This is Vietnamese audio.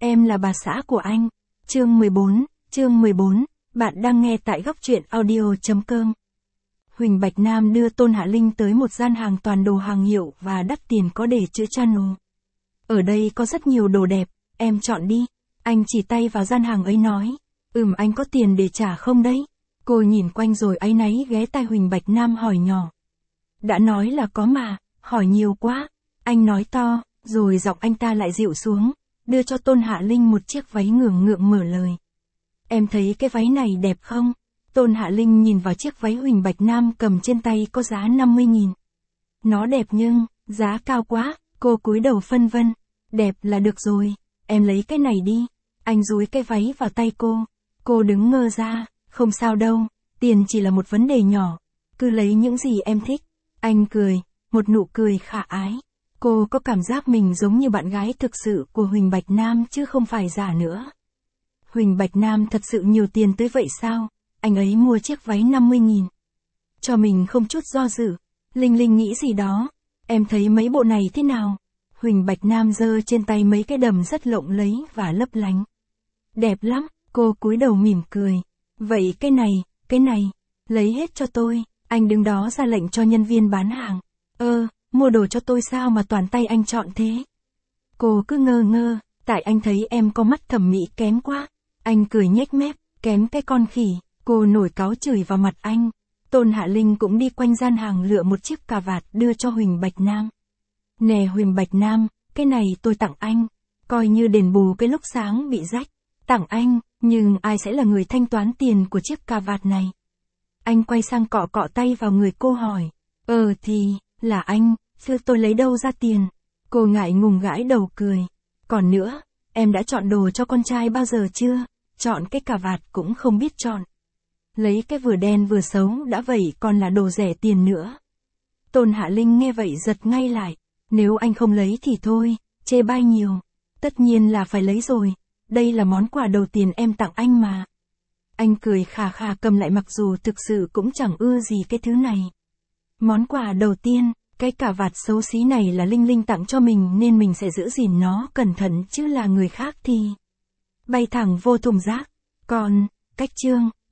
Em là bà xã của anh. Chương 14, bạn đang nghe tại góc truyện audio.com. Huỳnh Bạch Nam đưa Tôn Hạ Linh tới một gian hàng toàn đồ hàng hiệu và đắt tiền có để chữ Chanel. Ở đây có rất nhiều đồ đẹp, em chọn đi. Anh chỉ tay vào gian hàng ấy nói. Anh có tiền để trả không đấy? Cô nhìn quanh rồi áy náy ghé tai Huỳnh Bạch Nam hỏi nhỏ. Đã nói là có mà, hỏi nhiều quá. Anh nói to, rồi giọng anh ta lại dịu xuống, đưa cho Tôn Hạ Linh một chiếc váy ngượng ngượng mở lời. Em thấy cái váy này đẹp không? Tôn Hạ Linh nhìn vào chiếc váy Huỳnh Bạch Nam cầm trên tay có giá 50.000. Nó đẹp nhưng, giá cao quá, cô cúi đầu phân vân. Đẹp là được rồi, em lấy cái này đi. Anh dúi cái váy vào tay cô. Cô đứng ngơ ra, không sao đâu, tiền chỉ là một vấn đề nhỏ. Cứ lấy những gì em thích. Anh cười, một nụ cười khả ái. Cô có cảm giác mình giống như bạn gái thực sự của Huỳnh Bạch Nam chứ không phải giả nữa. Huỳnh Bạch Nam thật sự nhiều tiền tới vậy sao? Anh ấy mua chiếc váy 50.000. Cho mình không chút do dự. Linh Linh nghĩ gì đó. Em thấy mấy bộ này thế nào? Huỳnh Bạch Nam giơ trên tay mấy cái đầm rất lộng lẫy và lấp lánh. Đẹp lắm, cô cúi đầu mỉm cười. Vậy cái này, lấy hết cho tôi. Anh đứng đó ra lệnh cho nhân viên bán hàng. Mua đồ cho tôi sao mà toàn tay anh chọn thế? Cô cứ ngơ ngơ, tại anh thấy em có mắt thẩm mỹ kém quá. Anh cười nhếch mép, kém cái con khỉ. Cô nổi cáu chửi vào mặt anh. Tôn Hạ Linh cũng đi quanh gian hàng lựa một chiếc cà vạt đưa cho Huỳnh Bạch Nam. Nè Huỳnh Bạch Nam, cái này tôi tặng anh. Coi như đền bù cái lúc sáng bị rách. Tặng anh, nhưng ai sẽ là người thanh toán tiền của chiếc cà vạt này? Anh quay sang cọ cọ tay vào người cô hỏi. Thì, là anh, chứ tôi lấy đâu ra tiền? Cô ngại ngùng gãi đầu cười. Còn nữa, em đã chọn đồ cho con trai bao giờ chưa? Chọn cái cà vạt cũng không biết chọn. Lấy cái vừa đen vừa xấu đã vậy còn là đồ rẻ tiền nữa. Tôn Hạ Linh nghe vậy giật ngay lại. Nếu anh không lấy thì thôi, chê bai nhiều. Tất nhiên là phải lấy rồi. Đây là món quà đầu tiên em tặng anh mà. Anh cười khà khà cầm lại mặc dù thực sự cũng chẳng ưa gì cái thứ này. Món quà đầu tiên, cái cà vạt xấu xí này là Linh Linh tặng cho mình nên mình sẽ giữ gìn nó cẩn thận chứ là người khác thì bay thẳng vô thùng rác. Còn, cách chương